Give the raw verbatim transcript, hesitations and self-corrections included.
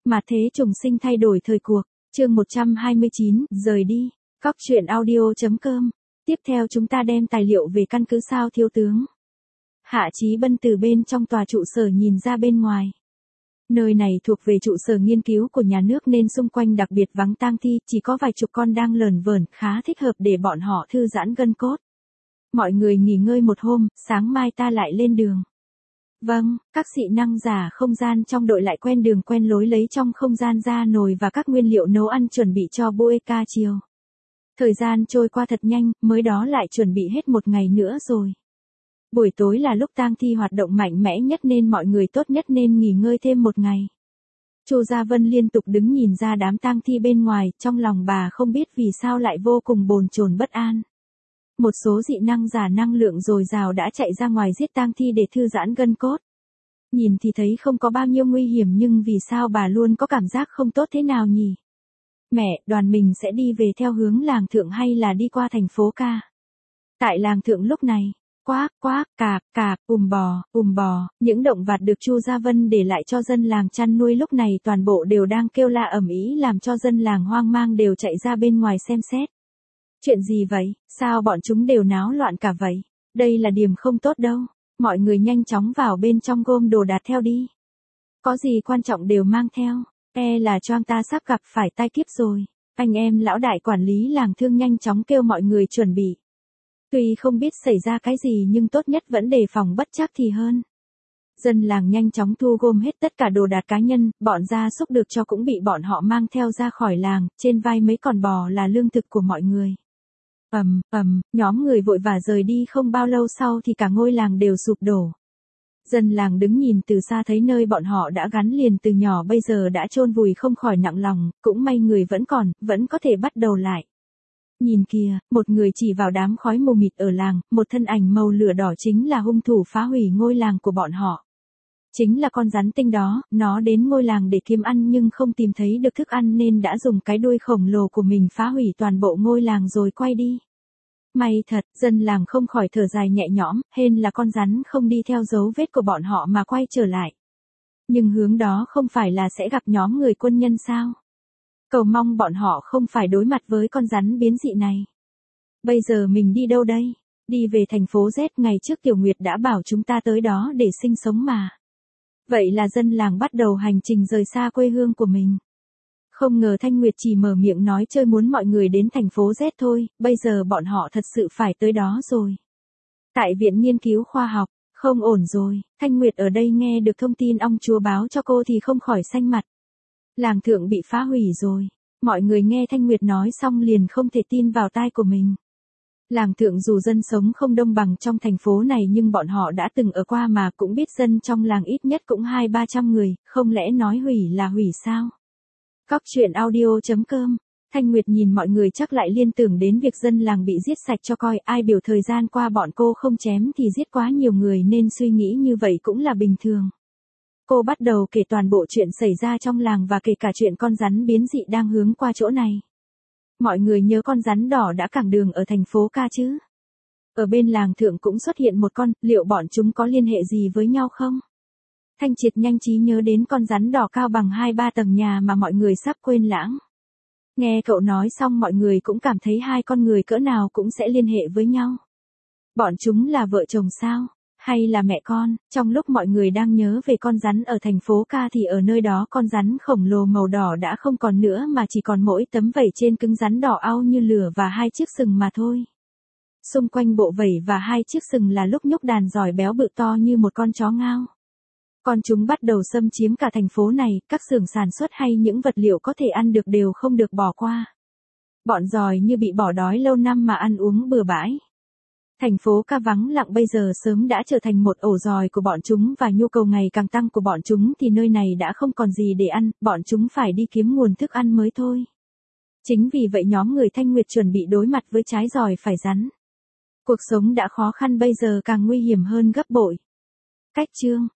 Mà thế trùng sinh thay đổi thời cuộc, chương một trăm hai mươi chín, rời đi, Cóc truyện audio.com. Tiếp theo chúng ta đem tài liệu về căn cứ sao thiếu tướng. Hạ Chí Bân từ bên trong tòa trụ sở nhìn ra bên ngoài. Nơi này thuộc về trụ sở nghiên cứu của nhà nước nên xung quanh đặc biệt vắng tang thi, chỉ có vài chục con đang lởn vởn, khá thích hợp để bọn họ thư giãn gân cốt. Mọi người nghỉ ngơi một hôm, sáng mai ta lại lên đường. Vâng, các dị năng giả không gian trong đội lại quen đường quen lối lấy trong không gian ra nồi và các nguyên liệu nấu ăn chuẩn bị cho bữa ca chiều. Thời gian trôi qua thật nhanh, mới đó lại chuẩn bị hết một ngày nữa rồi. Buổi tối là lúc tang thi hoạt động mạnh mẽ nhất nên mọi người tốt nhất nên nghỉ ngơi thêm một ngày. Chu Gia Vân liên tục đứng nhìn ra đám tang thi bên ngoài, trong lòng bà không biết vì sao lại vô cùng bồn chồn bất an. Một số dị năng giả năng lượng dồi dào đã chạy ra ngoài giết tang thi để thư giãn gân cốt. Nhìn thì thấy không có bao nhiêu nguy hiểm nhưng vì sao bà luôn có cảm giác không tốt thế nào nhỉ? Mẹ, đoàn mình sẽ đi về theo hướng làng thượng hay là đi qua thành phố ca? Tại làng thượng lúc này, quác, quác, cạp, cạp, ùm bò, ùm bò, những động vật được Chu Gia Vân để lại cho dân làng chăn nuôi lúc này toàn bộ đều đang kêu la ầm ĩ làm cho dân làng hoang mang đều chạy ra bên ngoài xem xét. Chuyện gì vậy, sao bọn chúng đều náo loạn cả vậy? Đây là điểm không tốt đâu, mọi người nhanh chóng vào bên trong gom đồ đạc theo đi. Có gì quan trọng đều mang theo, e là choang ta sắp gặp phải tai kiếp rồi. Anh em lão đại quản lý làng thương nhanh chóng kêu mọi người chuẩn bị. Tuy không biết xảy ra cái gì nhưng tốt nhất vẫn đề phòng bất trắc thì hơn. Dân làng nhanh chóng thu gom hết tất cả đồ đạc cá nhân, bọn gia súc được cho cũng bị bọn họ mang theo ra khỏi làng, trên vai mấy con bò là lương thực của mọi người. Ầm, ầm, nhóm người vội vã rời đi không bao lâu sau thì cả ngôi làng đều sụp đổ. Dân làng đứng nhìn từ xa thấy nơi bọn họ đã gắn liền từ nhỏ bây giờ đã chôn vùi không khỏi nặng lòng, cũng may người vẫn còn, vẫn có thể bắt đầu lại. Nhìn kìa, một người chỉ vào đám khói mù mịt ở làng, một thân ảnh màu lửa đỏ chính là hung thủ phá hủy ngôi làng của bọn họ. Chính là con rắn tinh đó, nó đến ngôi làng để kiếm ăn nhưng không tìm thấy được thức ăn nên đã dùng cái đuôi khổng lồ của mình phá hủy toàn bộ ngôi làng rồi quay đi. May thật, dân làng không khỏi thở dài nhẹ nhõm, hên là con rắn không đi theo dấu vết của bọn họ mà quay trở lại. Nhưng hướng đó không phải là sẽ gặp nhóm người quân nhân sao? Cầu mong bọn họ không phải đối mặt với con rắn biến dị này. Bây giờ mình đi đâu đây? Đi về thành phố Z, ngày trước Tiểu Nguyệt đã bảo chúng ta tới đó để sinh sống mà. Vậy là dân làng bắt đầu hành trình rời xa quê hương của mình. Không ngờ Thanh Nguyệt chỉ mở miệng nói chơi muốn mọi người đến thành phố Z thôi, bây giờ bọn họ thật sự phải tới đó rồi. Tại Viện Nghiên cứu Khoa học, không ổn rồi, Thanh Nguyệt ở đây nghe được thông tin ông chúa báo cho cô thì không khỏi xanh mặt. Làng thượng bị phá hủy rồi, mọi người nghe Thanh Nguyệt nói xong liền không thể tin vào tai của mình. Làng thượng dù dân sống không đông bằng trong thành phố này nhưng bọn họ đã từng ở qua mà cũng biết dân trong làng ít nhất cũng hai ba trăm người, không lẽ nói hủy là hủy sao? Cóc truyện audio.com. Thanh Nguyệt nhìn mọi người chắc lại liên tưởng đến việc dân làng bị giết sạch cho coi, ai biểu thời gian qua bọn cô không chém thì giết quá nhiều người nên suy nghĩ như vậy cũng là bình thường. Cô bắt đầu kể toàn bộ chuyện xảy ra trong làng và kể cả chuyện con rắn biến dị đang hướng qua chỗ này. Mọi người nhớ con rắn đỏ đã cản đường ở thành phố ca chứ? Ở bên làng thượng cũng xuất hiện một con, liệu bọn chúng có liên hệ gì với nhau không? Thanh Triệt nhanh trí nhớ đến con rắn đỏ cao bằng hai ba tầng nhà mà mọi người sắp quên lãng. Nghe cậu nói xong mọi người cũng cảm thấy hai con người cỡ nào cũng sẽ liên hệ với nhau. Bọn chúng là vợ chồng sao? Hay là mẹ con? Trong lúc mọi người đang nhớ về con rắn ở thành phố ca thì ở nơi đó con rắn khổng lồ màu đỏ đã không còn nữa mà chỉ còn mỗi tấm vảy trên cứng rắn đỏ au như lửa và hai chiếc sừng mà thôi. Xung quanh bộ vảy và hai chiếc sừng là lúc nhúc đàn giỏi béo bự to như một con chó ngao. Con chúng bắt đầu xâm chiếm cả thành phố này, các xưởng sản xuất hay những vật liệu có thể ăn được đều không được bỏ qua. Bọn giỏi như bị bỏ đói lâu năm mà ăn uống bừa bãi. Thành phố ca vắng lặng bây giờ sớm đã trở thành một ổ giỏi của bọn chúng và nhu cầu ngày càng tăng của bọn chúng thì nơi này đã không còn gì để ăn, bọn chúng phải đi kiếm nguồn thức ăn mới thôi. Chính vì vậy nhóm người Thanh Nguyệt chuẩn bị đối mặt với trái giỏi phải rắn. Cuộc sống đã khó khăn bây giờ càng nguy hiểm hơn gấp bội. Cách chương